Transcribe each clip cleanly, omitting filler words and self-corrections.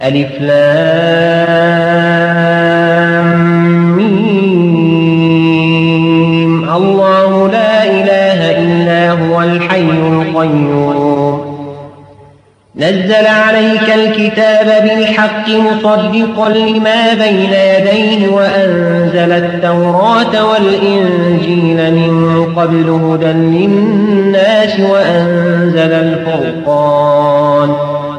ألف لام ميم. الله لا إله إلا هو الحي القيوم نزل عليك الكتاب بالحق مصدقا لما بين يديه وأنزل التوراة والإنجيل من قبل هدى للناس وأنزل الفرقان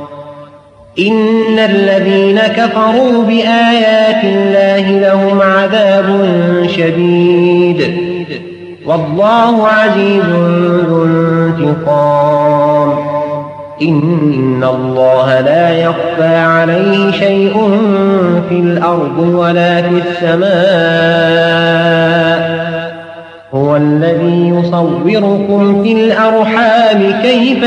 إن الذين كفروا بآيات الله لهم عذاب شديد والله عزيز ذو انتقام إن الله لا يخفى عليه شيء في الأرض ولا في السماء هو الذي يصوركم في الأرحام كيف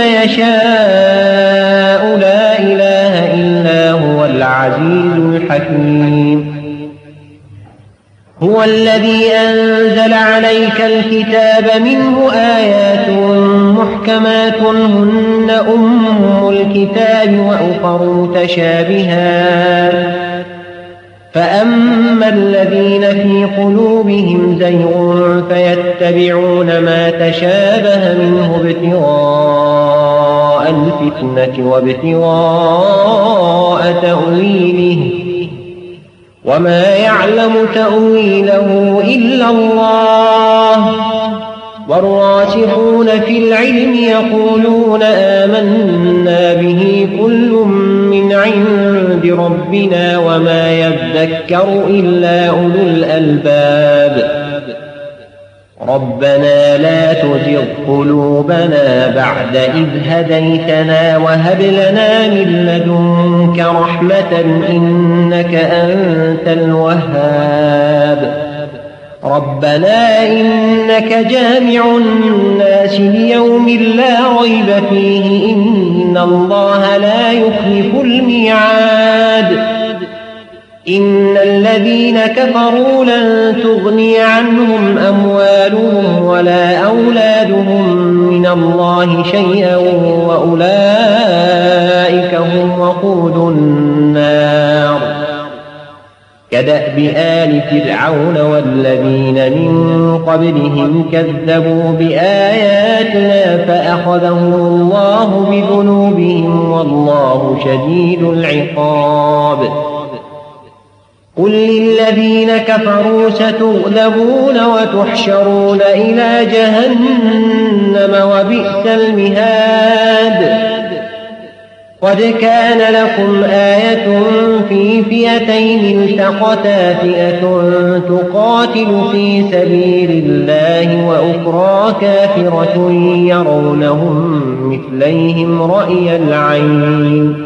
يشاء لا إله إلا هو العزيز الحكيم هو الذي أنزل عليك الكتاب منه آيات محكمات هن أم الكتاب وأخر متشابهات فأما الذين في قلوبهم زيغ فيتبعون ما تشابه منه ابتغاء الفتنة وابتغاء تأويله وما يعلم تأويله إلا الله والراسخون في العلم يقولون آمنا به كل من عند ربنا وما يذكر إلا أولو الألباب ربنا لا تزغ قلوبنا بعد إذ هديتنا وهب لنا من لدنك رحمة إنك أنت الوهاب ربنا إنك جامع الناس ليوم لا ريب فيه إن الله لا يخلف الميعاد إن الذين كفروا لن تغني عنهم أموالهم ولا أولادهم من الله شيئا وأولئك هم وقود النار كدأب آل فرعون والذين من قبلهم كذبوا بآياتنا فأخذهم الله بذنوبهم والله شديد العقاب قل للذين كفروا ستغلبون وتحشرون إلى جهنم وبئس المهاد قد كان لكم آية في فئتين التقتا فئة تقاتل في سبيل الله وأخرى كافرة يرونهم مثليهم رأي العين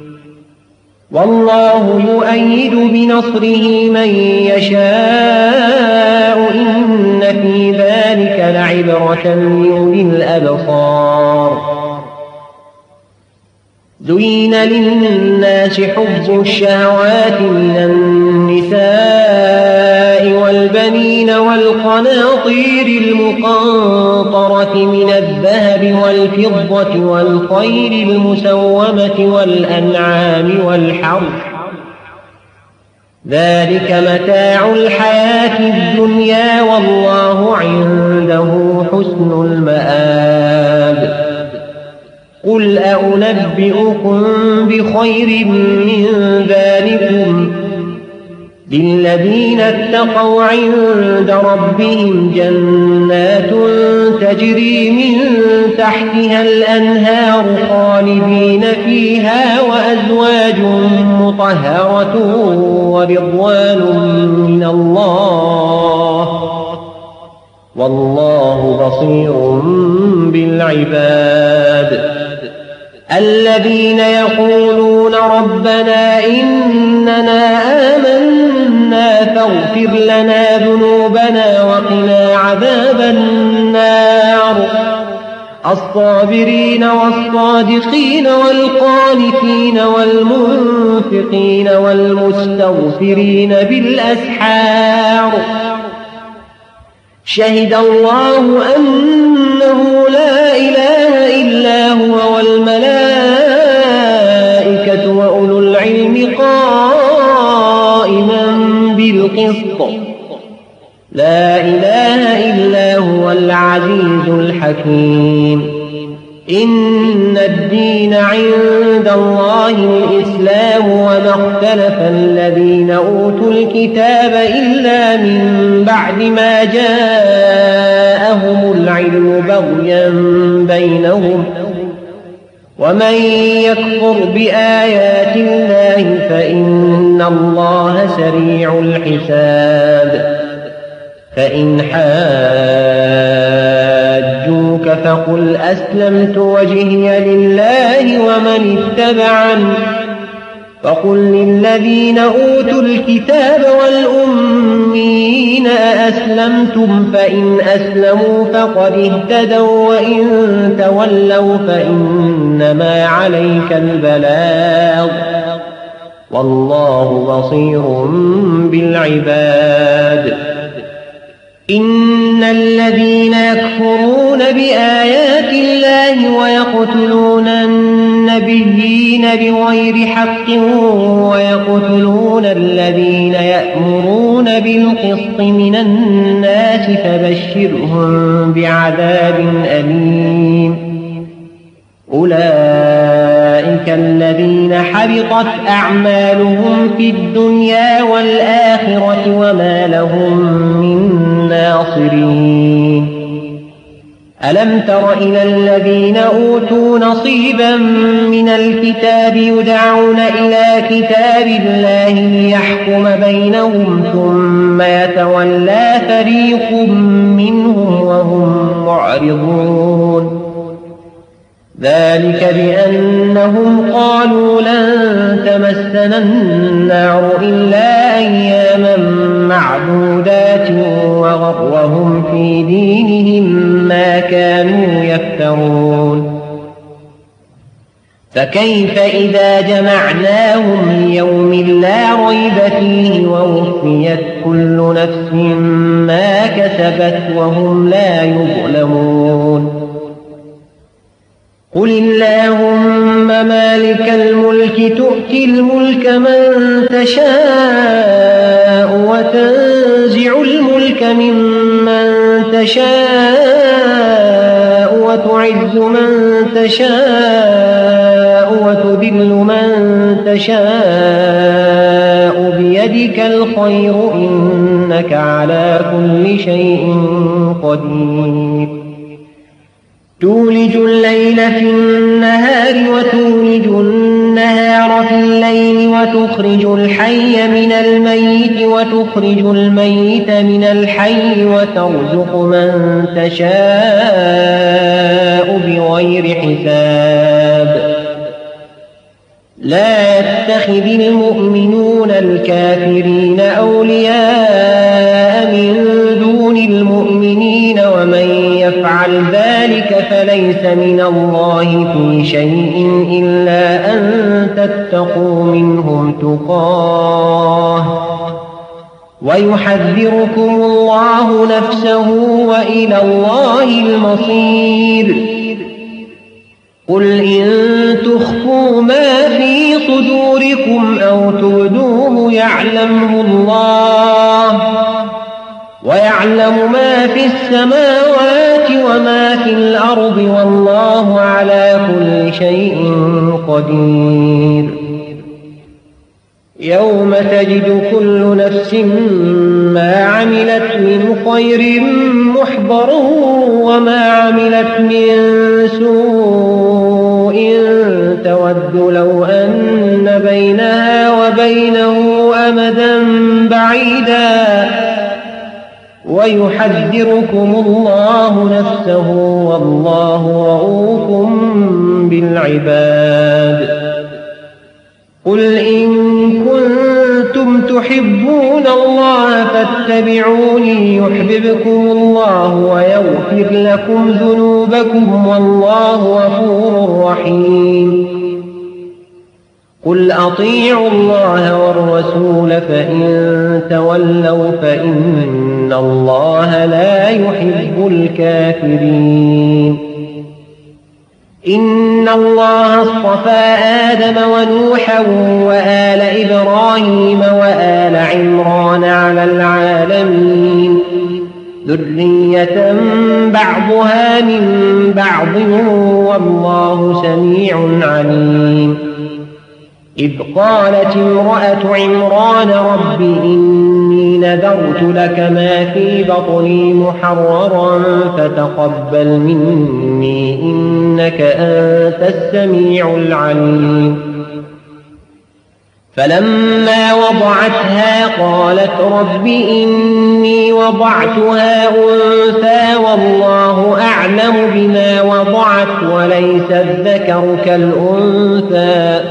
والله يؤيد بنصره من يشاء إن في ذلك لعبرة لأولي الأبصار زين للناس حب الشهوات من النساء والبنين والقناطير المقنطرة من الذهب والفضة والخيل المسومة والأنعام والحرث ذلك متاع الحياة الدنيا والله عنده حسن المآب قل أنبئكم بخير من ذلكم للذين اتقوا عند ربهم جنات تجري من تحتها الأنهار خالدين فيها وأزواج مطهرة ورضوان من الله والله بصير بالعباد الذين يقولون ربنا إننا آمنا فاغفر لنا ذنوبنا وقنا عذاب النار الصابرين والصادقين والقانتين والمنفقين والمستغفرين بالأسحار شهد الله أنه لا إله إلا هو والملائكة وأولو العلم قائما بالقسط لا إله إلا هو العزيز الحكيم إن الدين عند الله الإسلام وما اختلف الذين أوتوا الكتاب إلا من بعد ما جاءهم العلم بغيا بينهم ومن يكفر بآيات الله فإن الله سريع الحساب فإن حاجوك فقل أسلمت وجهي لله ومن اتبعني فقل للذين أوتوا الكتاب والأميين أأسلمتم فإن أسلموا فقد اهتدوا وإن تولوا فإنما عليك البلاغ والله بصير بالعباد إن الذين يكفرون بآيات الله ويقتلون النبيين بغير حق ويقتلون الذين يأمرون بالقسط من الناس فبشرهم بعذاب أليم أولئك الذين حبطت أعمالهم في الدنيا والآخرة وما لهم من ناصرين ألم تر إلى الذين أوتوا نصيبا من الكتاب يدعون إلى كتاب الله ليحكم بينهم ثم يتولى فريق منهم وهم معرضون ذلك بأنهم قالوا لن تمسنا النار إلا أياما معدودات وغرهم في دينهم ما كانوا يفترون فكيف إذا جمعناهم ليوم لا ريب فيه ووفيت كل نفس ما كسبت وهم لا يظلمون قل اللهم مالك الملك تؤتي الملك من تشاء وتنزع الملك ممن تشاء وتعز من تشاء وتذل من تشاء بيدك الخير إنك على كل شيء قدير تولج الليل في النهار وتولج النهار في الليل وتخرج الحي من الميت وتخرج الميت من الحي وترزق من تشاء بغير حساب لا يتخذ المؤمنون الكافرين أولياء من دون المؤمنين ومن يفعل ذلك فليس من الله في شيء إلا أن تتقوا منهم تقاه ويحذركم الله نفسه وإلى الله المصير قل إن تخفوا ما في صدوركم أو تبدوه يعلمه الله ويعلم ما في السماوات وما في الأرض والله على كل شيء قدير يوم تجد كل نفس ما عملت من خير محضر وما عملت من سوء تود لو أن بينها وبينه أمدا بعيدا ويحذركم الله نفسه والله رءوف بالعباد قل إن كنتم تحبون الله فاتبعوني يحببكم الله ويغفر لكم ذنوبكم والله غفور رحيم قل أطيعوا الله والرسول فإن تولوا فإن الله لا يحب الكافرين إن الله اصطفى آدم ونوحا وآل إبراهيم وآل عمران على العالمين ذرية بعضها من بعض والله سميع عليم إذ قالت امرأة عمران رب إني نذرت لك ما في بطني محررا فتقبل مني إنك أنت السميع العليم فلما وضعتها قالت رب إني وضعتها أنثى والله أعلم بما وضعت وليس الذكر كالأنثى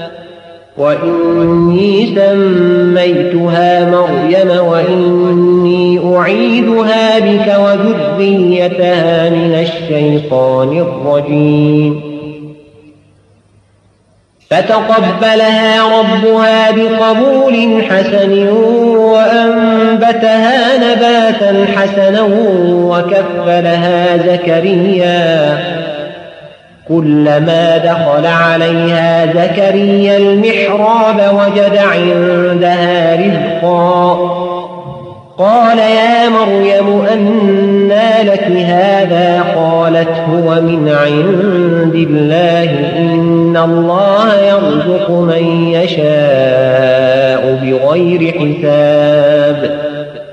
وإني سميتها مريم وإني أعيذها بك وذريتها من الشيطان الرجيم فتقبلها ربها بقبول حسن وأنبتها نباتا حسنا وكفلها زكريا كلما دخل عليها زكريا المحراب وجد عندها رزقا قال يا مريم أنى لك هذا قالت هو من عند الله إن الله يرزق من يشاء بغير حساب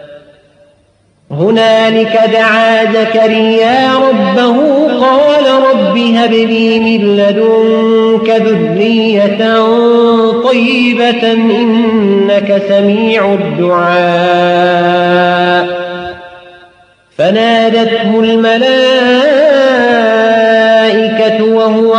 هنالك دعا زكريا ربه قال رب هب لي من لدنك ذرية طيبة إنك سميع الدعاء فنادته الملائكة وهو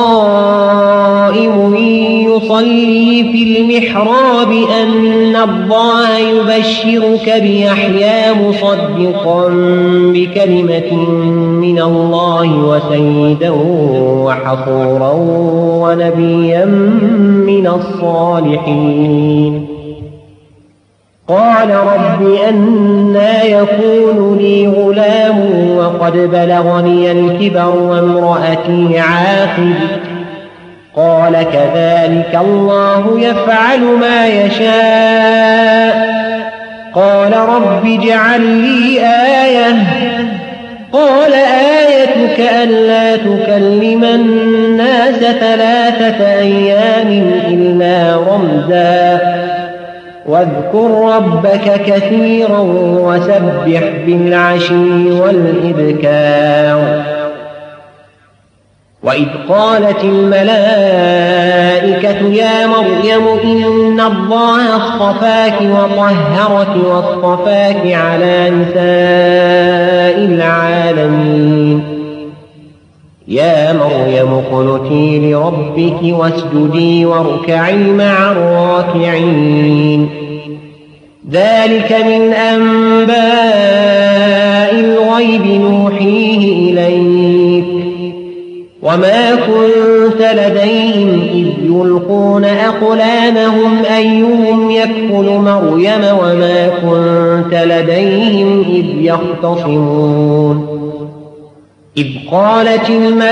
قائم يصلي في المحراب أن الله يبشرك بيحيى مصدقا بكلمة من الله وسيدا وحصورا ونبيا من الصالحين قال رب أنى يكون لي غلام وقد بلغني الكبر وامرأتي عاقر قال كذلك الله يفعل ما يشاء قال رب اجعل لي آية قال آيتك ألا تكلم الناس 3 أيام إلا رمزا واذكر ربك كثيرا وسبح بالعشي والإبكار وإذ قالت الملائكة يا مريم إن الله اصطفاك وطهرك واصطفاك على نساء العالمين يا مريم اقنتي لربك واسجدي واركعي مع الراكعين ذلك من أنباء الغيب نوحيه إليك وما كنت لديهم إذ يلقون أقلامهم أيهم يكفل مريم وما كنت لديهم إذ يختصمون إذ قالت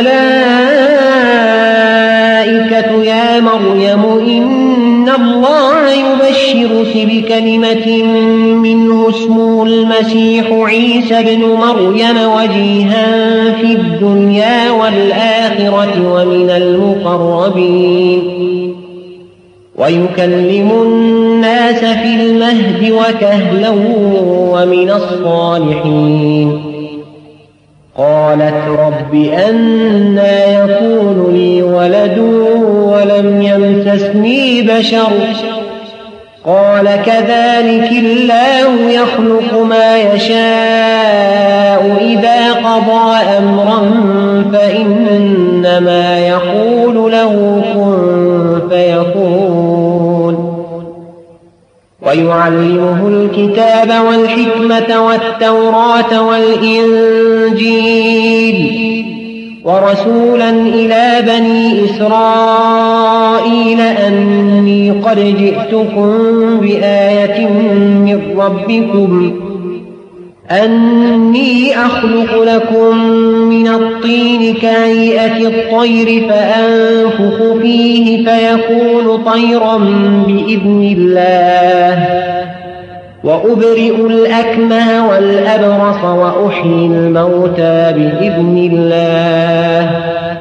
الملائكة يا مريم إن الله يبشرك بكلمة منه اسمه المسيح عيسى ابن مريم وجيها في الدنيا والآخرة ومن المقربين ويكلم الناس في المهد وكهلا ومن الصالحين قالت رب أنى يكون لي ولد ولم يمسسني بشر قال كذلك الله يخلق ما يشاء إذا قضى أمرا فإنما يقول له كن فيكون ويعلمه الكتاب والحكمة والتوراة والإنجيل ورسولا إلى بني إسرائيل أني قد جئتكم بآية من ربكم أني أخلق لكم من الطين كهيئة الطير فأنفخ فيه فيكون طيرا بإذن الله وأبرئ الأكمه والأبرص وأحيي الموتى بإذن الله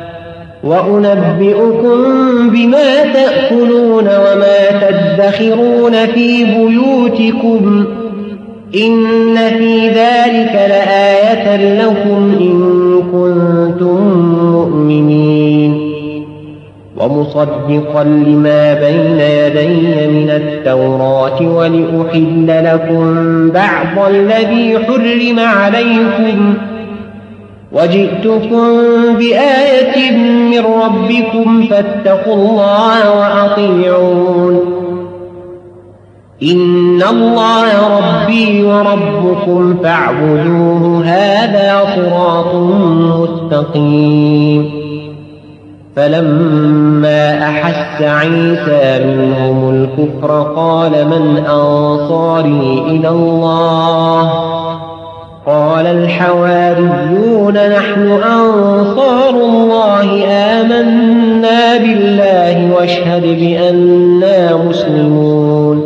وأنبئكم بما تأكلون وما تدخرون في بيوتكم إن في ذلك لآية لكم إن كنتم مؤمنين ومصدقا لما بين يدي من التوراة ولأحل لكم بعض الذي حرم عليكم وجئتكم بآية من ربكم فاتقوا الله وأطيعون إن الله ربي وربكم فاعبدوه هذا صراط مستقيم فلما أحس عيسى منهم الكفر قال من أنصاري إلى الله قال الحواريون نحن أنصار الله آمنا بالله واشهد بأننا مسلمون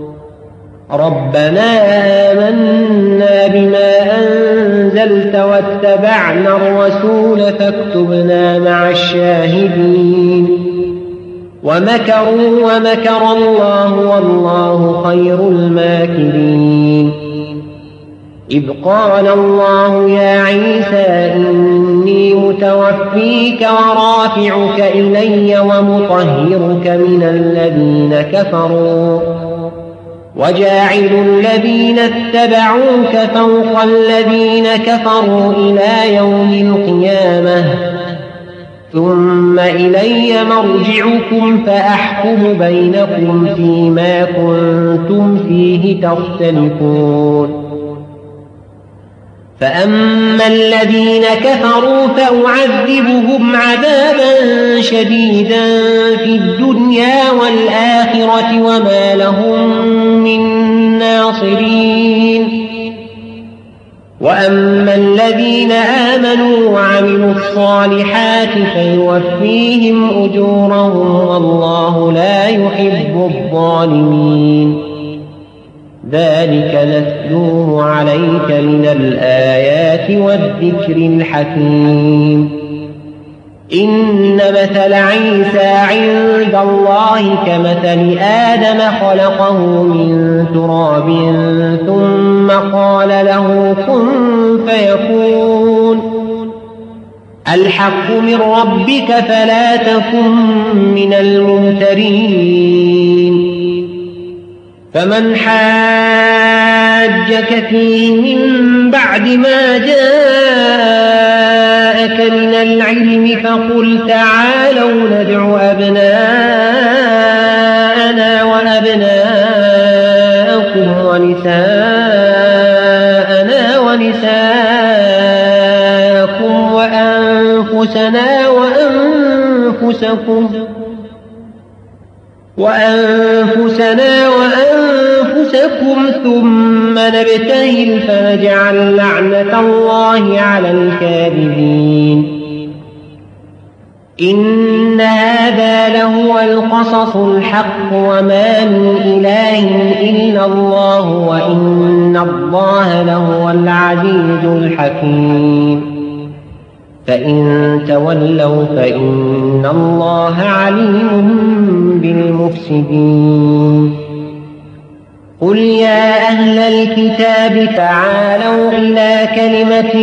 ربنا آمنا بما أنزلت واتبعنا الرسول فاكتبنا مع الشاهدين ومكروا ومكر الله والله خير الماكرين إذ قال الله يا عيسى إني متوفيك ورافعك إلي ومطهرك من الذين كفروا وجاعل الذين اتبعوك فوق الذين كفروا إلى يوم القيامة ثم إلي مرجعكم فأحكم بينكم فيما كنتم فيه تختلفون فأما الذين كفروا فأعذبهم عذابا شديدا في الدنيا والآخرة وما لهم من ناصرين وأما الذين آمنوا وعملوا الصالحات فيوفيهم أجورهم والله لا يحب الظالمين ذلك نتلوه عليك من الآيات والذكر الحكيم إن مثل عيسى عند الله كمثل آدم خلقه من تراب ثم قال له كن فيكون الحق من ربك فلا تكن من الممترين فمن حاجك فيه من بعد ما جاءك من العلم فقل تعالوا ندع أبناءنا وأبناءكم ونساءنا ونساءكم وأنفسنا وأنفسكم ثم نبتهل فنجعل لعنة الله على الكاذبين إن هذا لهو القصص الحق وما من إله إلا الله وإن الله لهو العزيز الحكيم فإن تولوا فإن الله عليم بالمفسدين قل يا أهل الكتاب تعالوا إلى كلمة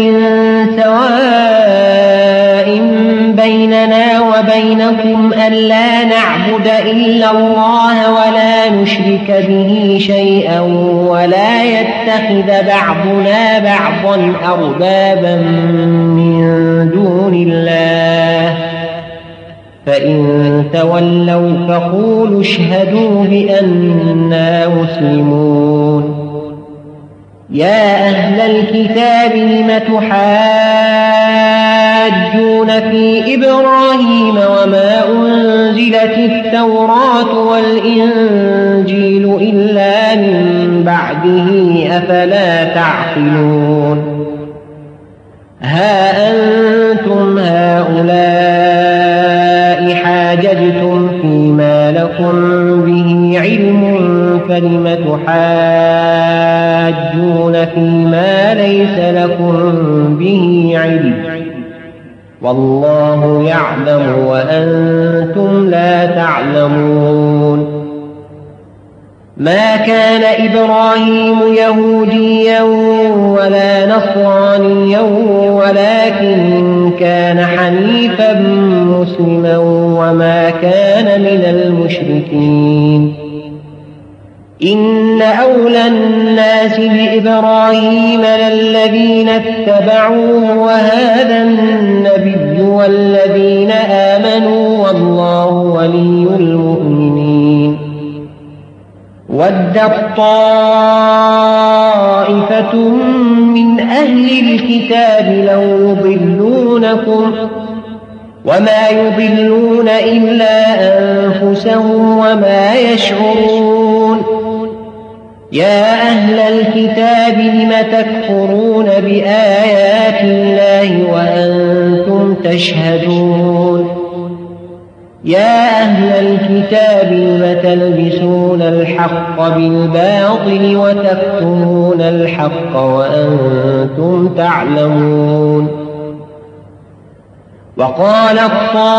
سواء بيننا وبينكم ألا نعبد إلا الله ولا نشرك به شيئا ولا يتخذ بعضنا بعضا أربابا من دون الله فإن تولوا فقولوا اشهدوا بأننا مسلمون يا أهل الكتاب لم تحاجون في إبراهيم وما أنزلت التوراة والإنجيل إلا من بعد بعده أفلا تعقلون ها أنتم هؤلاء حاججتم فيما لكم به علم فلم تحاجون فيما ليس لكم به علم والله يعلم وأنتم لا تعلمون ما كان إبراهيم يهوديا ولا نصرانيا ولكن كان حنيفا مسلما وما كان من المشركين إن أولى الناس بإبراهيم للذين اتبعوه وهذا النبي والذين آمنوا والله ولي المؤمنين ودت طائفة من أهل الكتاب لو يضلونكم وما يضلون إلا أنفسهم وما يشعرون يا أهل الكتاب لم تكفرون بآيات الله وأنتم تشهدون يا أهل الكتاب لم تلبسون الحق بالباطل وتكتمون الحق وأنتم تعلمون وقالت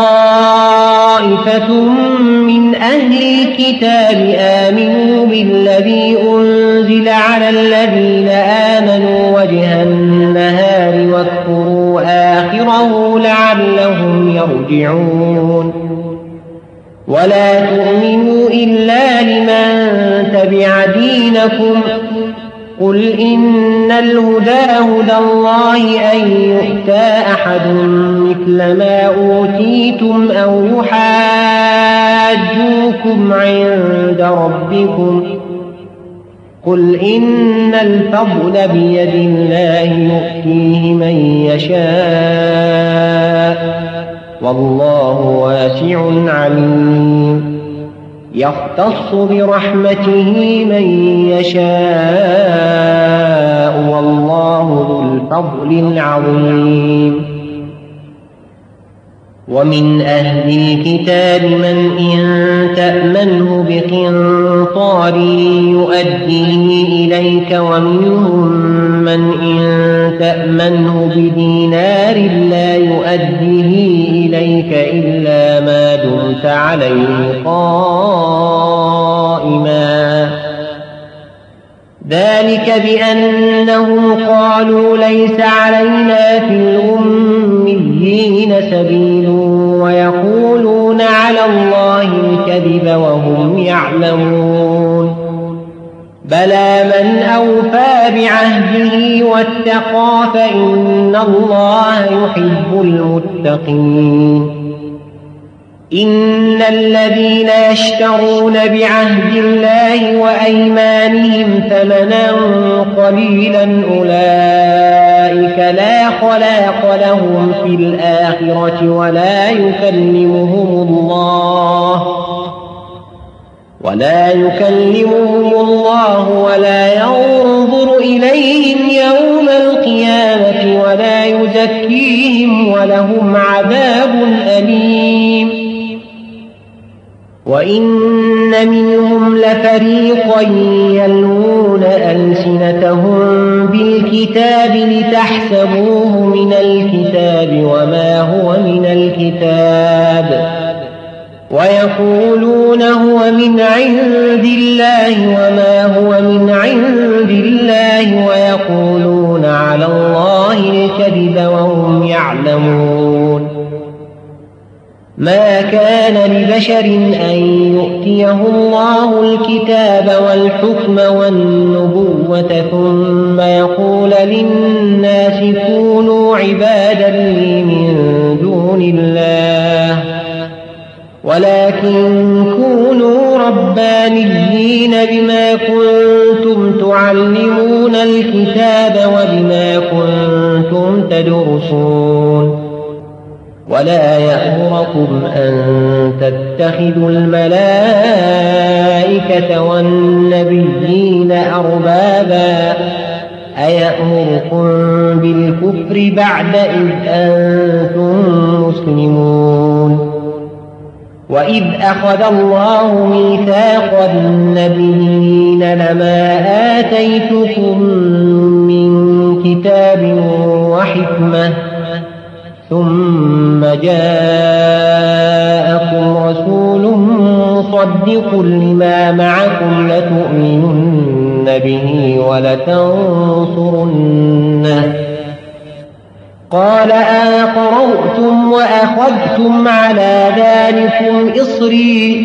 طائفة من أهل الكتاب آمنوا بالذي أنزل على الذين آمنوا وجه النهار واكفروا آخره لعلهم يرجعون ولا تؤمنوا إلا لمن تبع دينكم قل إن الهدى هدى الله أن يؤتى أحد مثل ما أوتيتم أو يحاجوكم عند ربكم قل إن الفضل بيد الله يؤتيه من يشاء والله واسع عليم يختص برحمته من يشاء والله ذو الفضل العظيم ومن أهل الكتاب من إن تأمنه بقنطار يؤديه إليك ومنهم من إن تأمنه بدينار لا يؤديه إليك إلا ما دمت عليه قائما ذلك بأنهم قالوا ليس علينا في الأميين سبيل ويقولون على الله الكذب وهم يعلمون بلى من أوفى بعهده واتقى فإن الله يحب المتقين إن الذين يشترون بعهد الله وأيمانهم ثمنا قليلا أولئك لا خلاق لهم في الآخرة ولا يكلمهم الله ولا ينظر إليهم يوم القيامة ولا يزكيهم ولهم عذاب أليم وإن منهم لفريقا يلوون ألسنتهم بالكتاب لتحسبوه من الكتاب وما هو من الكتاب ويقولون هو من عند الله وما هو من عند الله ويقولون على الله الكذب وهم يعلمون ما كان لبشر أن يؤتيه الله الكتاب والحكم والنبوة ثم يقول للناس كونوا عبادا لي من دون الله ولكن كونوا ربانيين بما كنتم تعلمون الكتاب وبما كنتم تدرسون ولا يأمركم أن تتخذوا الملائكة والنبيين أربابا أيأمركم بالكفر بعد إذ أنتم مسلمون وإذ أخذ الله ميثاق النبيين لما آتيتكم من كتاب وحكمة ثم جاءكم رسول مصدق لما معكم لتؤمنن به ولتنصرنه قال أقررتم وأخذتم على ذلكم إصري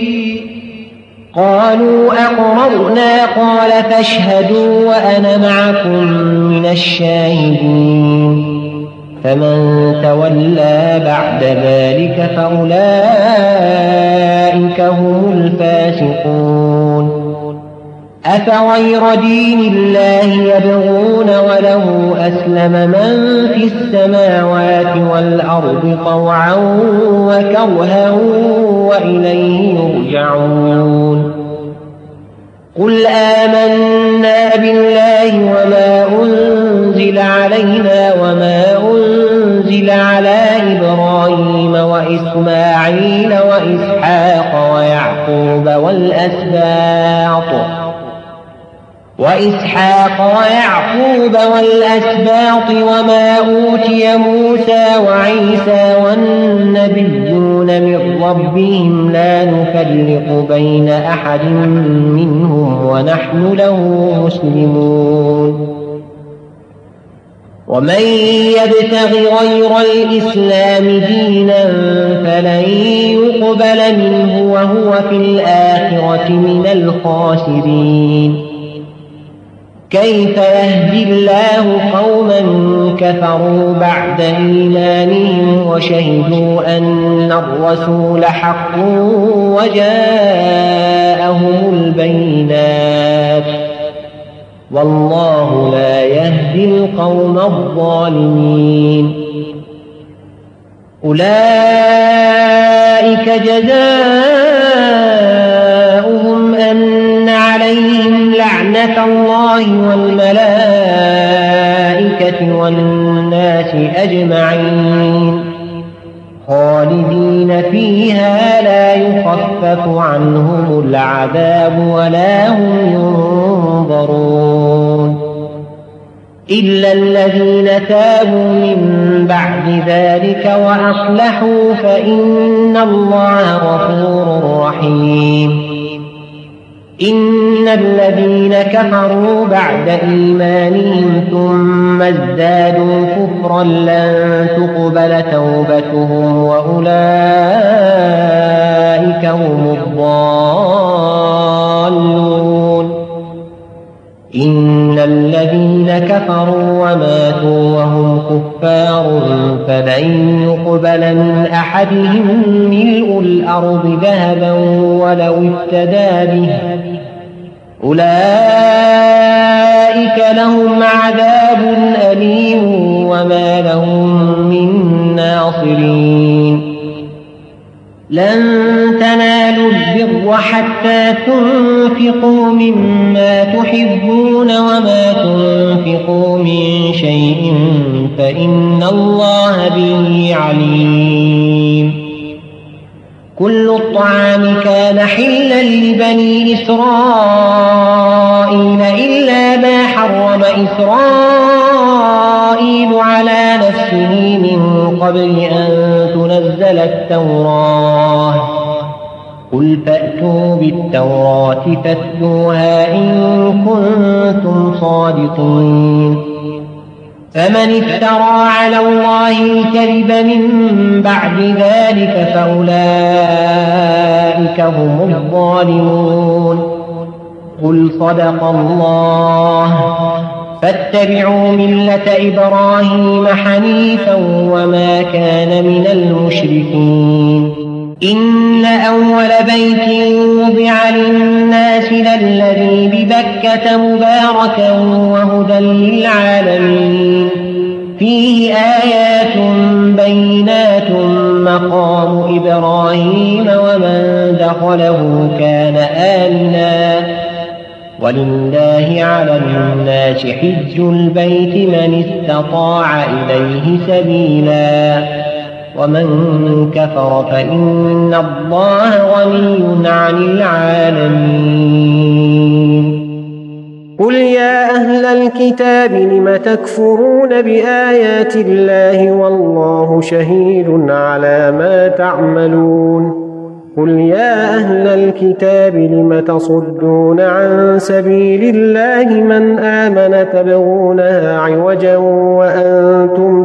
قالوا أقررنا قال فاشهدوا وأنا معكم من الشاهدين فمن تولى بعد ذلك فأولئك هم الفاسقون أفغير دين الله يبغون وله أسلم من في السماوات والأرض طوعا وكرها وإليه يرجعون قل آمنا بالله وما أنزل علينا وما أنزل على إبراهيم وإسماعيل وإسحاق ويعقوب والأسباط وما أوتي موسى وعيسى والنبيون من ربهم لا نفرق بين أحد منهم ونحن له مسلمون ومن يبتغ غير الإسلام دينا فلن يقبل منه وهو في الآخرة من الخاسرين كيف يهدي الله قوما كفروا بعد إيمانهم وشهدوا أن الرسول حق وجاءهم البينات والله لا يهدي القوم الظالمين أولئك جزاؤهم أن عليهم لعنة الله والملائكة والناس أجمعين خالدين فيها لا يخفف عنهم العذاب ولا هم ينظرون إلا الذين تابوا من بعد ذلك وأصلحوا فإن الله غفور رحيم إن الذين كفروا بعد إيمانهم ثم ازدادوا كفرا لن تقبل توبتهم وأولئك هم الضالون إن الذين كفروا وماتوا وهم كفار فلن يقبل من أحدهم ملء الأرض ذهبا ولو افتدى به أولئك لهم عذاب أليم وما لهم من ناصرين لن تنالوا البر حتى تنفقوا مما تحبون وما تنفقوا من شيء فإن الله به عليم كل الطعام كان حلا لبني إسرائيل إلا ما حرم إسرائيل على نفسه من قبل أن تنزل التوراة قل فأتوا بالتوراة فاتلوها إن كنتم صادقين فمن افترى على الله الكذب من بعد ذلك فأولئك هم الظالمون قل صدق الله فاتبعوا ملة إبراهيم حنيفا وما كان من المشركين إن أول بيت وضع للناس للذي ببكة مباركا وهدى للعالمين فيه آيات بينات مقام إبراهيم ومن دخله كان آمنا ولله على الناس حج البيت من استطاع إليه سبيلا ومن كفر فإن الله غني عن العالمين. قل يا أهل الكتاب لم تكفرون بآيات الله والله شهيد على ما تعملون. قل يا أهل الكتاب لم تصدون عن سبيل الله من آمن تبغونها عوجا وأنتم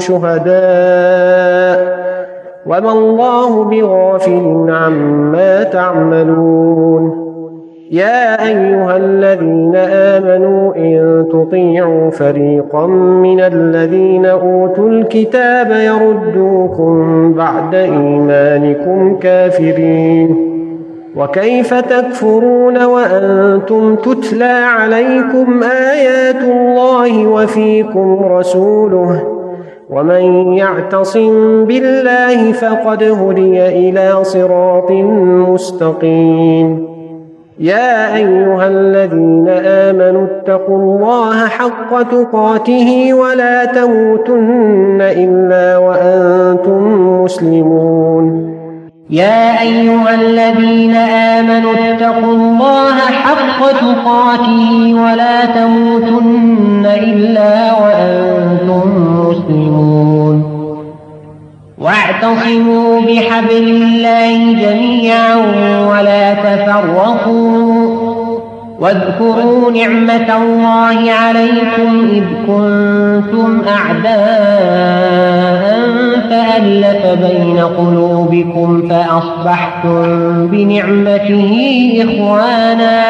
شهداء وما الله بغافل عما تعملون. يا أيها الذين آمنوا إن تطيعوا فريقا من الذين أوتوا الكتاب يردوكم بعد إيمانكم كافرين. وكيف تكفرون وأنتم تتلى عليكم آيات الله وفيكم رسوله ومن يعتصم بالله فقد هدي إلى صراط مستقيم. يا أيها الذين آمنوا اتقوا الله حق تقاته ولا تموتن إلا وأنتم مسلمون. يا أيها الذين آمنوا اتقوا الله حق تقاته ولا تموتن إلا وأنتم مسلمون. واعتصموا بحبل الله جميعا ولا تفرقوا واذكروا نعمة الله عليكم إذ كنتم أعداء فألف بين قلوبكم فأصبحتم بنعمته إخوانا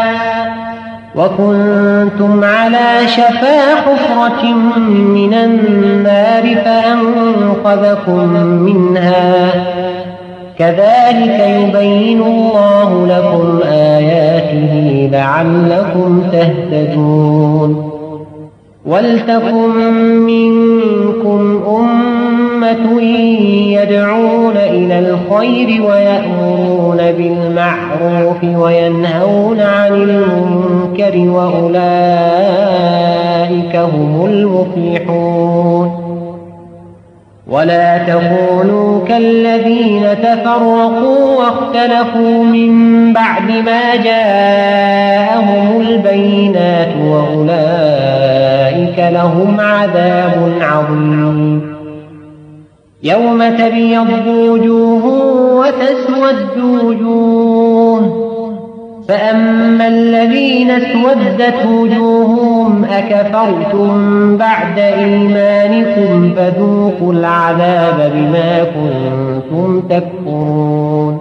وكنتم على شفا حفرة من النار فأنقذكم منها كذلك يبين الله لكم آياته لعلكم تهتدون. ولتكن منكم أمة يدعون إلى الخير ويأمرون بالمعروف وينهون عن المنكر وأولئك هم المفلحون. ولا تكونوا كالذين تفرقوا واختلفوا من بعد ما جاءهم البينات وأولئك لهم عذاب عظيم. يوم تبيض وجوه وتسود وجوه فأما الذين اسودت وجوههم أكفرتم بعد إيمانكم فذوقوا العذاب بما كنتم تكفرون.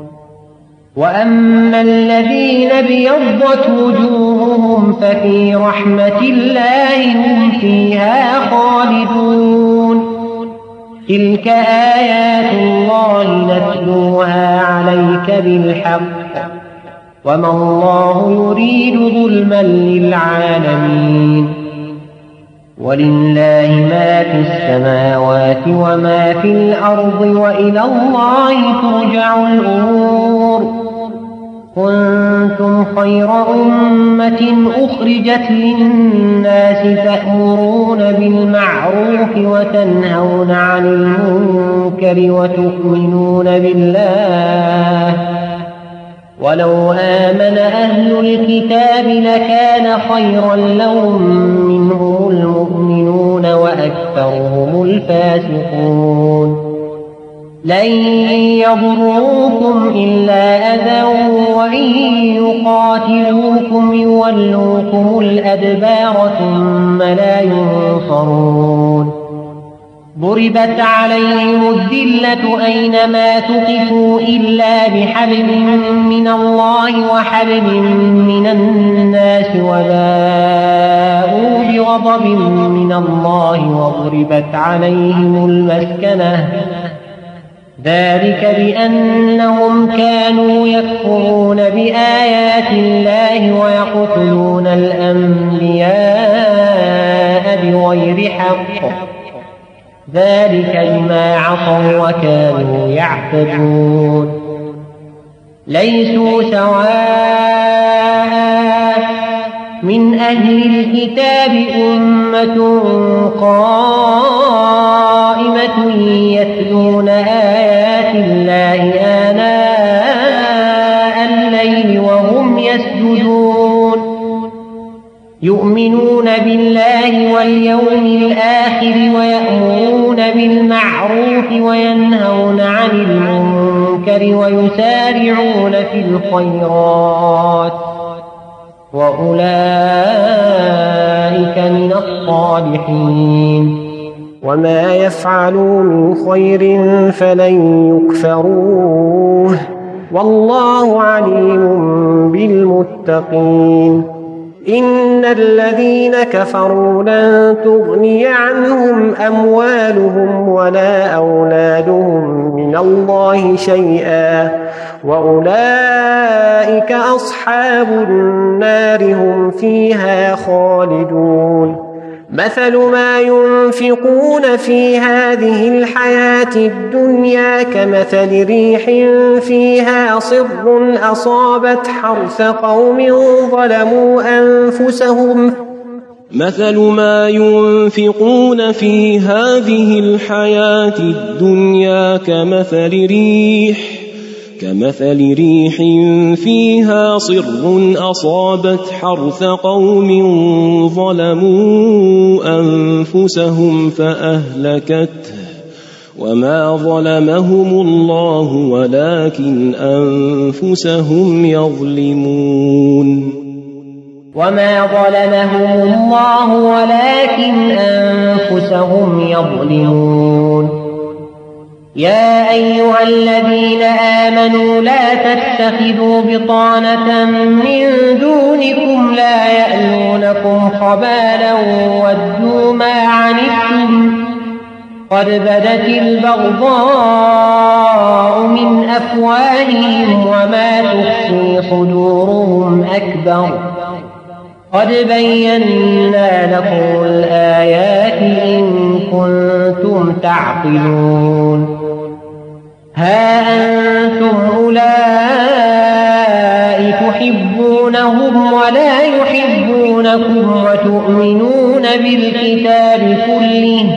وأما الذين ابيضت وجوههم ففي رحمة الله هم فيها خالدون. تلك آيات الله نتلوها عليك بالحق وما الله يريد ظلما للعالمين. ولله ما في السماوات وما في الأرض وإلى الله ترجع الأمور. كنتم خير أمة أخرجت للناس تأمرون بالمعروف وتنهون عن المنكر وتؤمنون بالله ولو آمن أهل الكتاب لكان خيرا لهم منهم المؤمنون وأكثرهم الفاسقون. لن يضروكم إلا أذى وإن يقاتلوكم يولوكم الأدبار ثم لا ينصرون. ضربت عليهم الذلة أينما ثقفوا إلا بحبل من الله وحبل من الناس وباءوا بغضب من الله وضربت عليهم المسكنة ذلك بأنهم كانوا يكفرون بآيات الله ويقتلون الأنبياء بغير حق ذلك بما عصوا وكانوا يعتدون ليسوا سواء من أهل الكتاب أمة قائمة يتلون آيات الله آناء الليل وهم يسجدون يؤمنون بالله واليوم الآخر ويأمرون بالمعروف وينهون عن المنكر ويسارعون في الخيرات وأولئك من الصالحين وما يفعلوا من خير فلن يكفروه والله عليم بالمتقين إن الذين كفروا لن تغني عنهم أموالهم ولا أولادهم من الله شيئا وأولئك أصحاب النار هم فيها خالدون مثل ما ينفقون في هذه الحياة الدنيا كمثل ريح فيها صر أصابت حرث قوم ظلموا أنفسهم مثل ما ينفقون في هذه الحياة الدنيا كمثل ريح فيها صر أصابت حرث قوم ظلموا أنفسهم فأهلكته وما ظلمهم الله ولكن أنفسهم يظلمون وما ظلمهم الله ولكن أنفسهم يظلمون يا أيها الذين آمنوا لا تتخذوا بطانة من دونكم لا يألونكم خبالا ودوا ما عنتم قد بدت البغضاء من أفواههم وما تخفي صدورهم أكبر قد بينا لكم الآيات إن كنتم تعقلون ها أنتم أولئك تحبونهم ولا يحبونكم وتؤمنون بالكتاب كله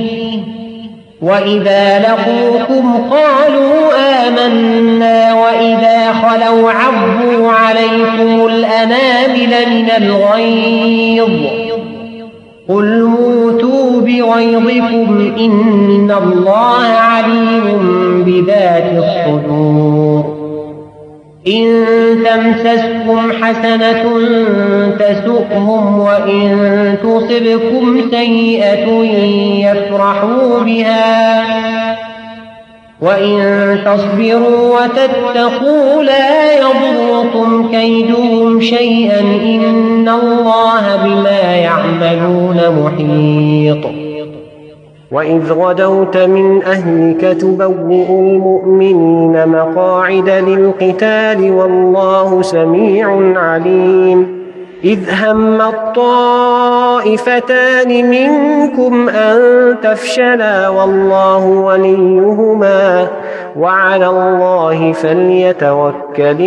وإذا لقوكم قالوا آمنا وإذا خلوا عضوا عليكم الأنامل من الغيظ قل موتوا بغيظكم إن الله عليم بذات الصدور إن تمسسكم حسنة تسؤهم وإن تصبكم سيئة يفرحوا بها وإن تصبروا وتتقوا لا يضركم كيدهم شيئا إن الله بما يعملون محيط وإذ غدوت من أهلك تبوئ المؤمنين مقاعد للقتال والله سميع عليم إذ هم الطائفتان منكم أن تفشلا والله وليهما وعلى الله فليتوكل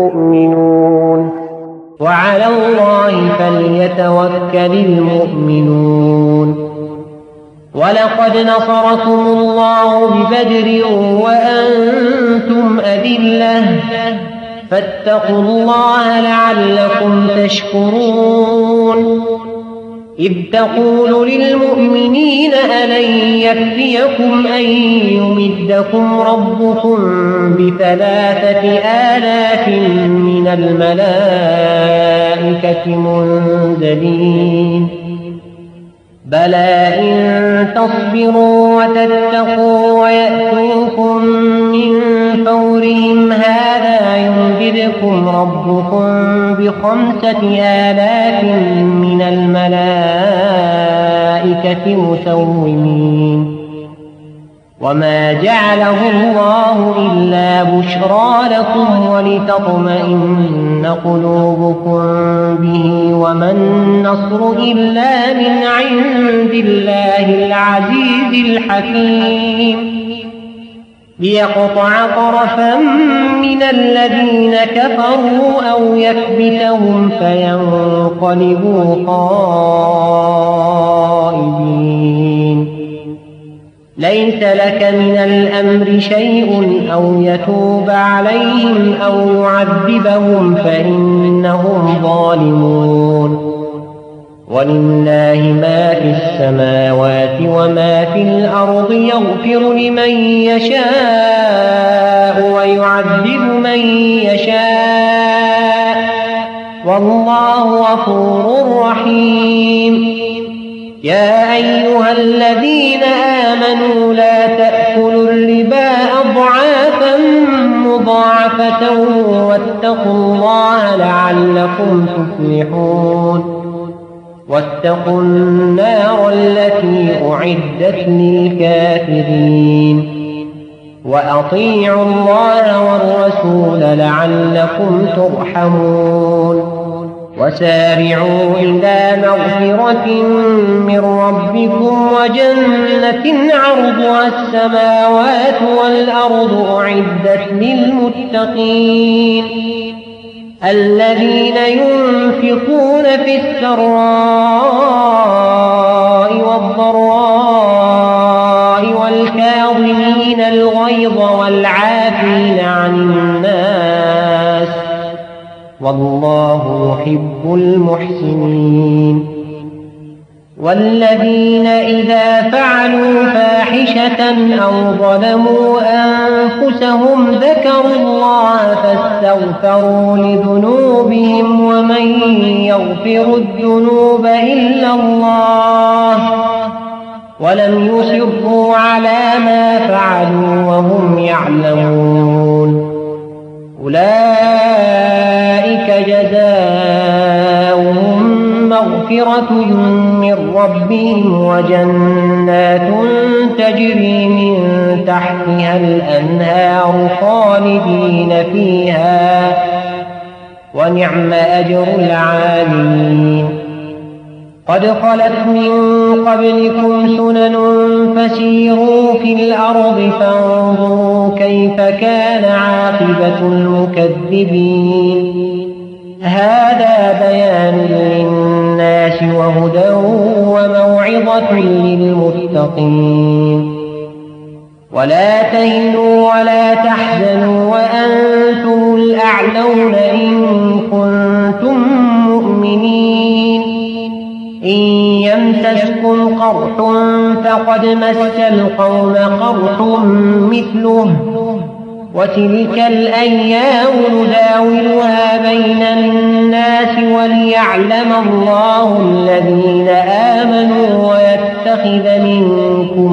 المؤمنون ولقد نصركم الله ببدر وأنتم أذلة فاتقوا الله لعلكم تشكرون إذ تقول للمؤمنين ألن يكفيكم أن يمدكم ربكم ب3,000 من الملائكة منزلين بلى إن تصبروا وتتقوا ويأتوكم من فورهم هذا يمددكم ربكم ب5,000 من الملائكة مسومين وما جعله الله إلا بشرى لكم ولتطمئن قلوبكم به وما النصر إلا من عند الله العزيز الحكيم ليقطع طرفا من الذين كفروا أو يكبتهم فينقلبوا خائبين ليس لك من الأمر شيء أو يتوب عليهم أو يعذبهم فإنهم ظالمون ولله ما في السماوات وما في الأرض يغفر لمن يشاء ويعذب من يشاء والله غفور رحيم يا أيها الذين آمنوا لا تأكلوا الربا أضعافا مضاعفة واتقوا الله لعلكم تفلحون واتقوا النار التي أعدت للكافرين وأطيعوا الله والرسول لعلكم ترحمون وسارعوا إلى مغفرة من ربكم وجنة عرضها السماوات والأرض أعدت للمتقين الذين ينفقون في السراء والضراء والكاظمين الغيظ والعافين عن الناس والله يحب المحسنين والذين إذا فعلوا فاحشة أو ظلموا أنفسهم ذكروا الله فاستغفروا لذنوبهم ومن يغفر الذنوب إلا الله ولم يصروا على ما فعلوا وهم يعلمون أولئك جزاؤهم مغفرة من ربهم وجنات تجري من تحتها الأنهار خالدين فيها ونعم أجر العاملين قد خلت من قبلكم سنن فسيروا في الأرض فانظروا كيف كان عاقبة المكذبين هذا بيان للناس وهدى وموعظة للمتقين ولا تهنوا ولا تحزنوا وأنتم الأعلون إن كنتم مؤمنين إن يمسسكم قرح فقد مس القوم قرح مثله وتلك الأيام نداولها بين الناس وليعلم الله الذين آمنوا ويتخذ منكم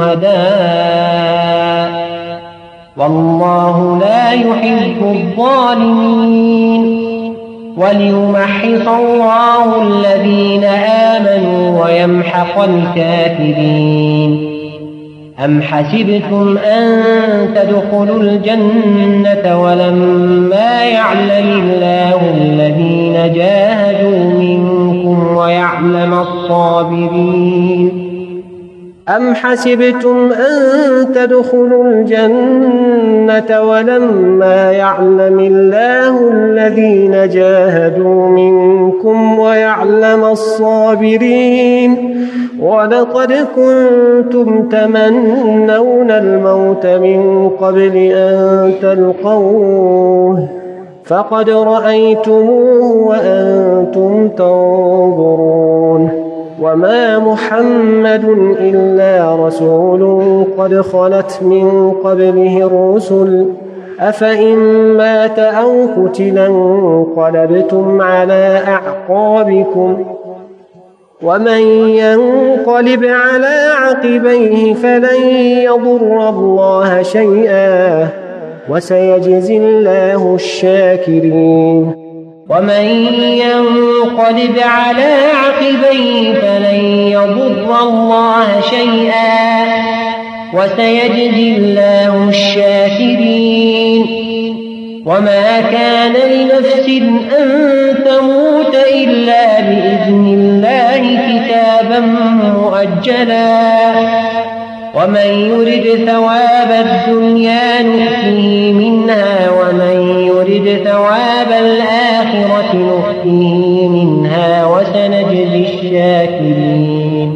شهداء والله لا يحب الظالمين وليمحص الله الذين آمنوا ويمحق الكافرين أم حسبتم أن تدخلوا الجنة ولما يعلم الله الذين جاهدوا منكم ويعلم الصابرين أم حسبتم أن تدخلوا الجنة ولما يعلم الله الذين جاهدوا منكم ويعلم الصابرين ولقد كنتم تمنون الموت من قبل أن تلقوه فقد رأيتموه وأنتم تنظرون وما محمد إلا رسول قد خلت من قبله الرسل أفإن مات أو قتلا انقلبتم على أعقابكم ومن ينقلب على عقبيه فلن يضر الله شيئا وسيجزي الله الشاكرين ومن ينقلب على عقبيه فلن يضر الله شيئا وسيجزي الله الشاكرين. وما كان لنفس أن تموت إلا بإذن الله كتابا مؤجلا ومن يرد ثواب الدنيا نؤته منها ومن يرد ثواب الآخرة نؤته منها وسنجزي الشاكرين.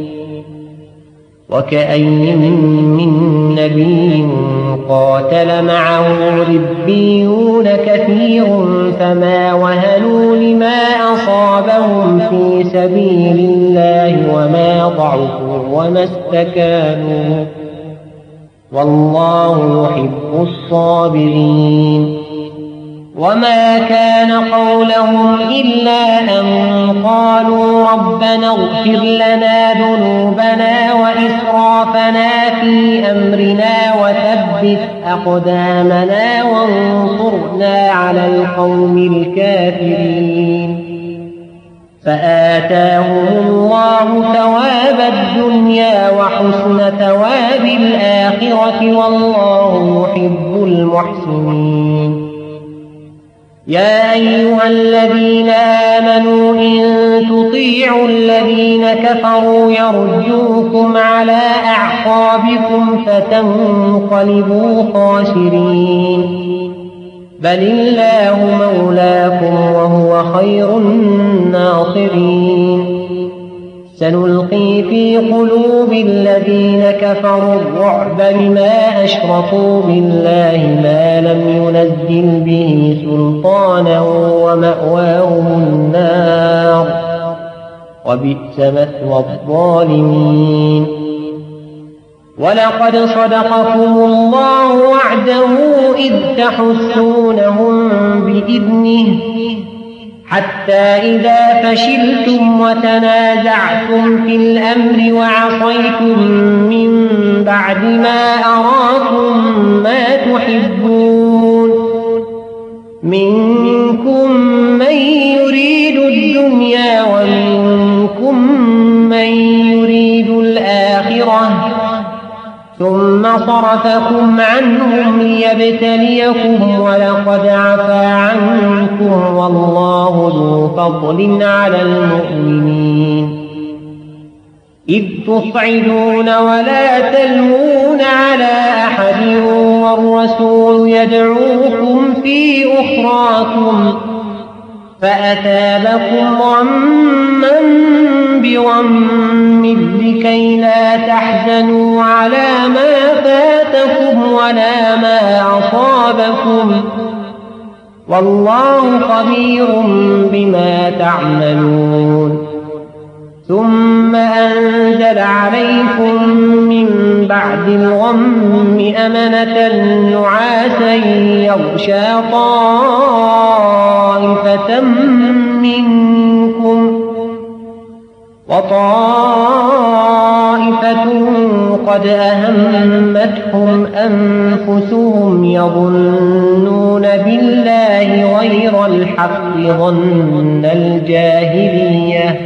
وكأي من نبي قاتل معه ربيون كثير فما وهنوا لما أصابهم في سبيل الله وما ضعفوا وما استكانوا والله يحب الصابرين. وما كان قولهم إلا أن قالوا ربنا اغفر لنا ذنوبنا وإسرافنا في أمرنا وثبت أقدامنا وانصرنا على القوم الكافرين. فآتاهم الله ثواب الدنيا وحسن ثواب الآخرة والله يحب المحسنين. يا أيها الذين آمنوا إن تطيعوا الذين كفروا يردوكم على أعقابكم فتنقلبوا خاسرين. بل الله مولاكم وهو خير الناصرين. سنلقي في قلوب الذين كفروا الرعب بما أشركوا بالله ما لم ينزل به سلطانا ومأواهم النار وبئس مثوى الظالمين. ولقد صدقكم الله وعده إذ تحسونهم بإذنه حتى إذا فشلتم وتنازعتم في الأمر وعصيتم من بعد ما أراكم ما تحبون منكم من يريد الدنيا ومنكم من يريد الآخرة ثم صرفكم عنهم ليبتليكم ولقد عفا عنكم والله ذو فضل على المؤمنين. إذ تصعدون ولا تلوون على أحد والرسول يدعوكم في أخراكم فأثابكم غما بغم لكي لا تحزنوا على ما فاتكم ولا ما أصابكم والله خبير بما تعملون. ثم أنزل عليكم من بعد الغم أمنة نعاسا يغشى طائفة منكم وطائفة قد أهمتهم أنفسهم يظنون بالله غير الحق ظن الجاهلية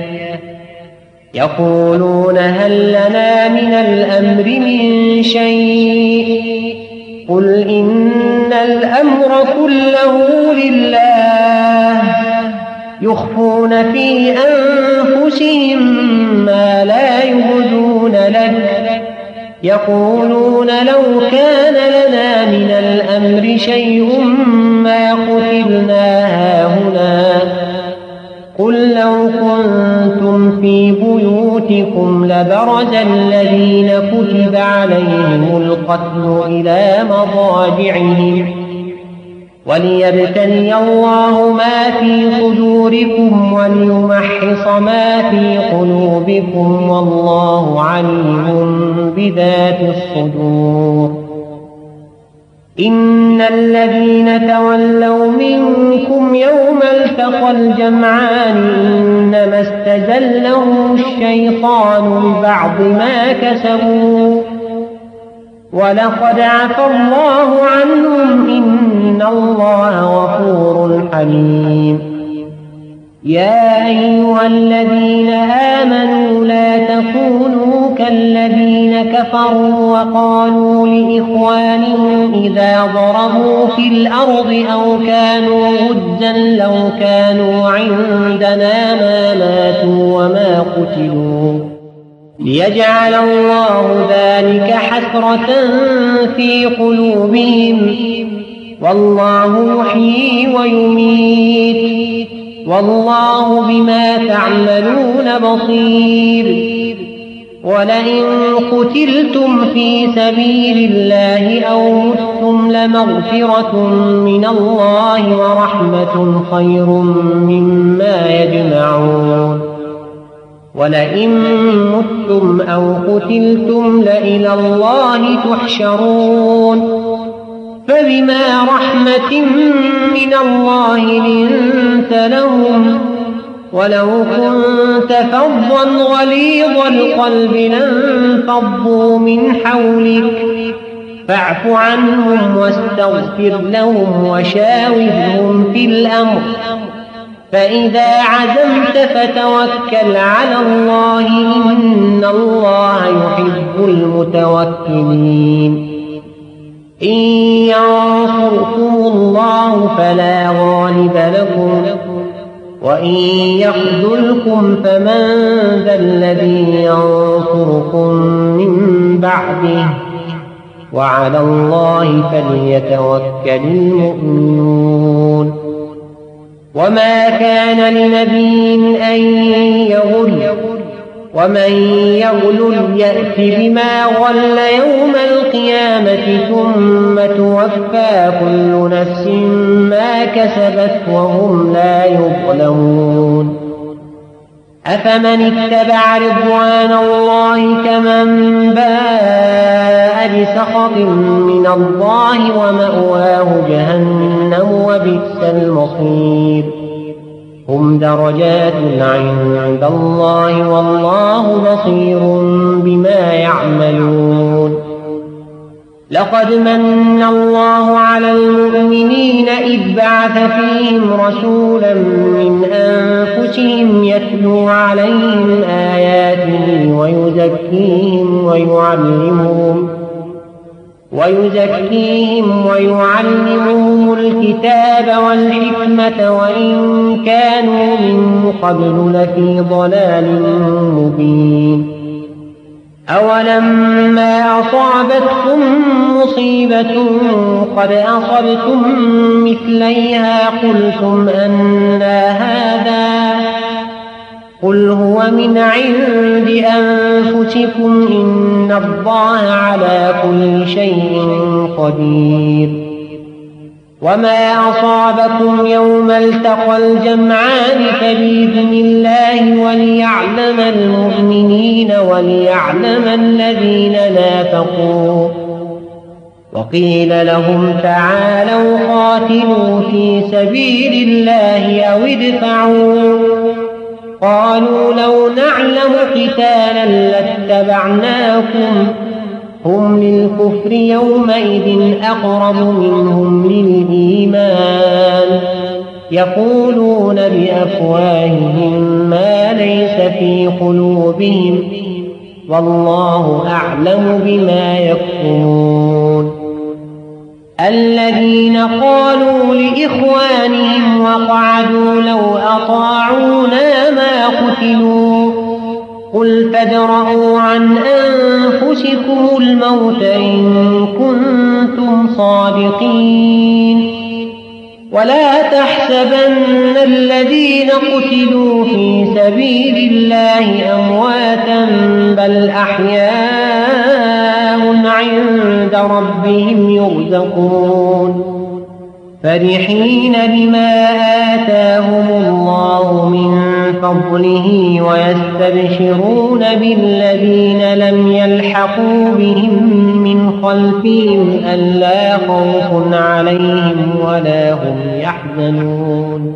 يقولون هل لنا من الأمر من شيء قل إن الأمر كله لله يخفون في أنفسهم ما لا يبدون لك يقولون لو كان لنا من الأمر شيء ما قتلنا هاهنا قل لو كنتم في بيوتكم لبرز الذين كتب عليهم القتل إلى مضاجعهم وليبتلي الله ما في صدوركم وليمحص ما في قلوبكم والله عليم بذات الصدور. إن الذين تولوا منكم يوم التقى الجمعان إنما استزلهم الشيطان ببعض ما كسبوا ولقد عفا الله عنهم إن الله غفور حليم. يا أيها الذين آمنوا لا تكونوا كالذين كفروا وقالوا لإخوانهم إذا ضربوا في الأرض أو كانوا غزا لو كانوا عندنا ما ماتوا وما قتلوا ليجعل الله ذلك حسرة في قلوبهم والله يحيي ويميت والله بما تعملون بصير ولئن قتلتم في سبيل الله أو متم لمغفرة من الله ورحمة خير مما يجمعون ولئن متم أو قتلتم لإلى الله تحشرون فبما رحمة من الله لنت لهم ولو كنت فظا غليظ القلب لانفضوا من حولك فاعف عنهم واستغفر لهم وشاورهم في الأمر فإذا عزمت فتوكل على الله إن الله يحب المتوكلين إن ينصركم الله فلا غالب لكم وإن يخذلكم فمن ذا الذي ينصركم من بعده وعلى الله فليتوكل المؤمنون وما كان لنبي أن يغل ومن يغل يأت بما غل يوم القيامة ثم توفى كل نفس ما كسبت وهم لا يظلمون أفمن اتبع رضوان الله كمن باء بسخط من الله ومأواه جهنم وبئس المصير هم درجات عند الله والله بصير بما يعملون لقد من الله على المؤمنين إذ بعث فيهم رسولا من أنفسهم يتلو عليهم آياته ويزكيهم ويعلمهم الكتاب والحكمة وإن كانوا من قبل لفي ضلال مبين أولما أصابتكم مصيبة قد أصبتم مثليها قلتم أنى هذا قل هو من عند أنفسكم إن الله على كل شيء قدير وما أصابكم يوم التقى الجمعان فبإذن الله وليعلم المؤمنين وليعلم الذين نافقوا وقيل لهم تعالوا قاتلوا في سبيل الله أو ادفعوا قالوا لو نعلم قتالا لاتبعناكم هم للكفر يومئذ أقرب منهم للإيمان يقولون بأفواههم ما ليس في قلوبهم والله أعلم بما يكتمون الذين قالوا لإخوانهم وقعدوا لو أطاعونا ما قتلوا قل فادرءوا عن أنفسكم الموت إن كنتم صادقين ولا تحسبن الذين قتلوا في سبيل الله أمواتا بل أحياء عند ربهم يرزقون فرحين بما آتاهم الله من فضله ويستبشرون بالذين لم يلحقوا بهم من خلفهم ألا خوف عليهم ولا هم يحزنون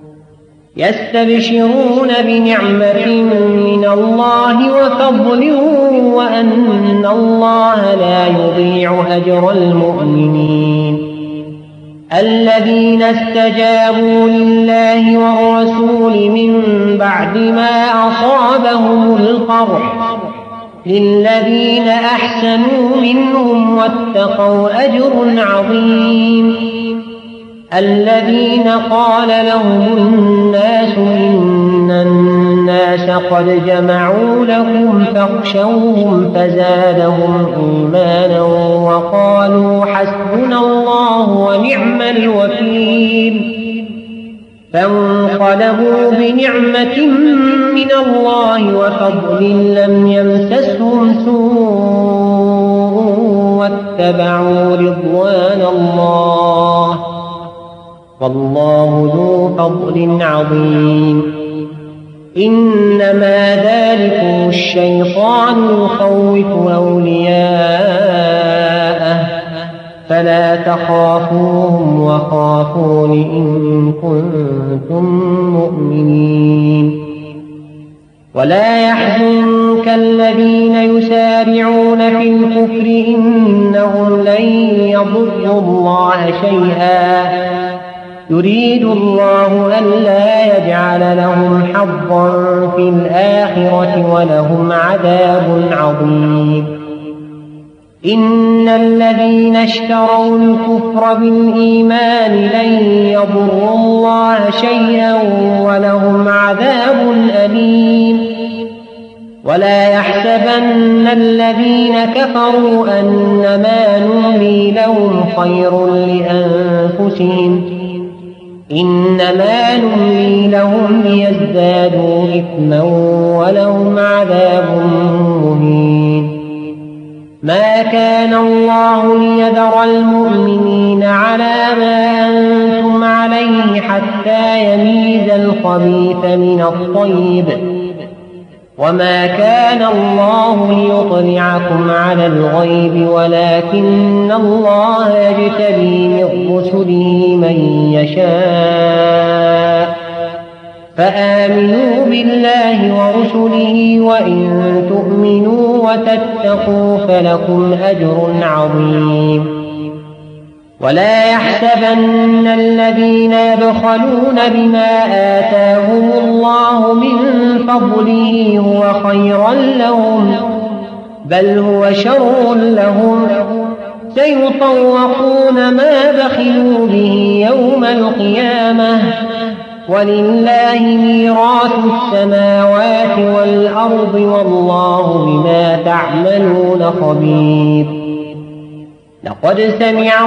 يستبشرون بنعمة من الله وفضل وأن الله لا يضيع أجر المؤمنين الذين استجابوا لله والرسول من بعد ما أصابهم القرح للذين أحسنوا منهم واتقوا أجر عظيم. الذين قال لهم الناس إن الناس قد جمعوا لكم فاخشوهم فزادهم إيمانا وقالوا حسبنا الله ونعم الوكيل. فانقلبوا بنعمة من الله وفضل لم يمسسهم سوء واتبعوا رضوان الله والله ذو فضل عظيم. إنما ذلكم الشيطان يخوف أولياءه فلا تخافوهم وخافون إن كنتم مؤمنين. ولا يحزنك الذين يسارعون في الكفر إنهم لن يضروا الله شيئا يريد الله ألا يجعل لهم حظا في الآخرة ولهم عذاب عظيم. إن الذين اشتروا الكفر بالإيمان لن يضروا الله شيئا ولهم عذاب أليم. ولا يحسبن الذين كفروا أنما نملي لهم خير لأنفسهم إنما نملي لهم ليزدادوا إثما ولهم عذاب مهين. ما كان الله ليذر المؤمنين على ما أنتم عليه حتى يميز الخبيث من الطيب وما كان الله ليطلعكم على الغيب ولكن الله يجتبي من رسله من يشاء. فآمنوا بالله ورسله وإن تؤمنوا وتتقوا فلكم أجر عظيم. ولا يحسبن الذين يبخلون بما آتاهم الله من فضله هو خيرا لهم بل هو شر لهم سيطوقون ما بخلوا به يوم القيامة ولله ميراث السماوات والأرض والله بما تعملون خبير. لقد سمع